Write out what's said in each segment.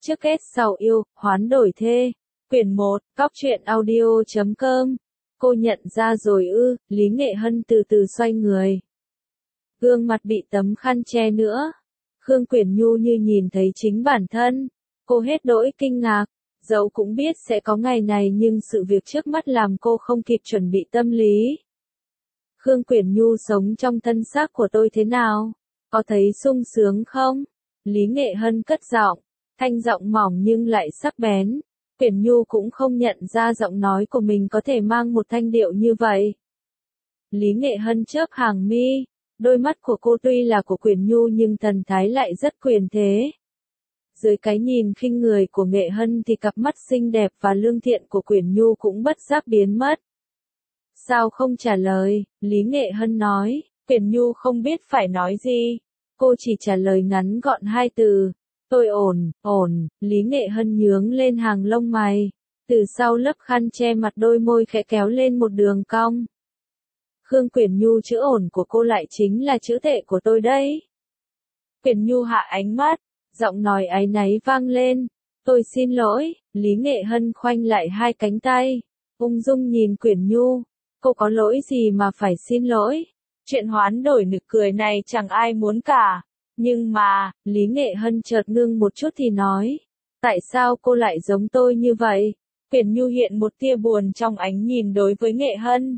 Trước kết sau yêu, hoán đổi thê. Quyển 1, Cóc truyện audio.com. Cô nhận ra rồi ư? Lý Nghệ Hân từ từ xoay người. Gương mặt bị tấm khăn che nữa. Khương Quyển Nhu như nhìn thấy chính bản thân. Cô hết đỗi kinh ngạc. Dẫu cũng biết sẽ có ngày này nhưng sự việc trước mắt làm cô không kịp chuẩn bị tâm lý. Khương Quyển Nhu sống trong thân xác của tôi thế nào? Có thấy sung sướng không? Lý Nghệ Hân cất giọng, thanh giọng mỏng nhưng lại sắc bén. Quyển Nhu cũng không nhận ra giọng nói của mình có thể mang một thanh điệu như vậy. Lý Nghệ Hân chớp hàng mi, đôi mắt của cô tuy là của Quyển Nhu nhưng thần thái lại rất quyền thế. Dưới cái nhìn khinh người của Nghệ Hân thì cặp mắt xinh đẹp và lương thiện của Quyển Nhu cũng bất giác biến mất. Sao không trả lời? Lý Nghệ Hân nói. Quyển Nhu không biết phải nói gì. Cô chỉ trả lời ngắn gọn 2 từ. Tôi ổn. Lý Nghệ Hân nhướng lên hàng lông mày. Từ sau lớp khăn che mặt đôi môi khẽ kéo lên một đường cong. Khương Quyển Nhu, chữ ổn của cô lại chính là chữ tệ của tôi đấy. Quyển Nhu hạ ánh mắt, giọng nói áy náy vang lên. Tôi xin lỗi. Lý Nghệ Hân khoanh lại 2 cánh tay, ung dung nhìn Quyển Nhu. Cô có lỗi gì mà phải xin lỗi? Chuyện hoán đổi nực cười này chẳng ai muốn cả. Nhưng mà, Lý Nghệ Hân chợt ngưng một chút thì nói. Tại sao cô lại giống tôi như vậy? Quyển Nhu hiện một tia buồn trong ánh nhìn đối với Nghệ Hân.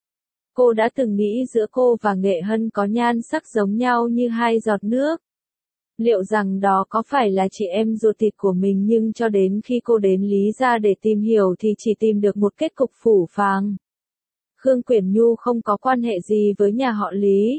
Cô đã từng nghĩ giữa cô và Nghệ Hân có nhan sắc giống nhau như 2 giọt nước. Liệu rằng đó có phải là chị em ruột thịt của mình, nhưng cho đến khi cô đến Lý gia để tìm hiểu thì chỉ tìm được một kết cục phũ phàng. Khương Quyển Nhu không có quan hệ gì với nhà họ Lý.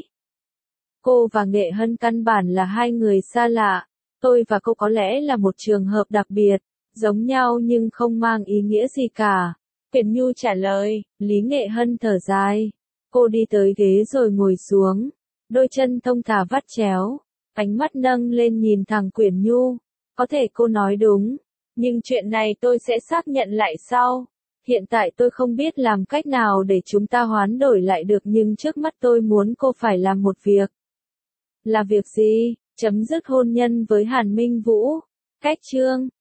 Cô và Nghệ Hân căn bản là 2 người xa lạ. Tôi và cô có lẽ là một trường hợp đặc biệt, giống nhau nhưng không mang ý nghĩa gì cả. Quyển Nhu trả lời. Lý Nghệ Hân thở dài. Cô đi tới ghế rồi ngồi xuống. Đôi chân thong thả vắt chéo. Ánh mắt nâng lên nhìn thẳng Quyển Nhu. Có thể cô nói đúng. Nhưng chuyện này tôi sẽ xác nhận lại sau. Hiện tại tôi không biết làm cách nào để chúng ta hoán đổi lại được, nhưng trước mắt tôi muốn cô phải làm một việc. Là việc gì? Chấm dứt hôn nhân với Hàn Minh Vũ. Cách chương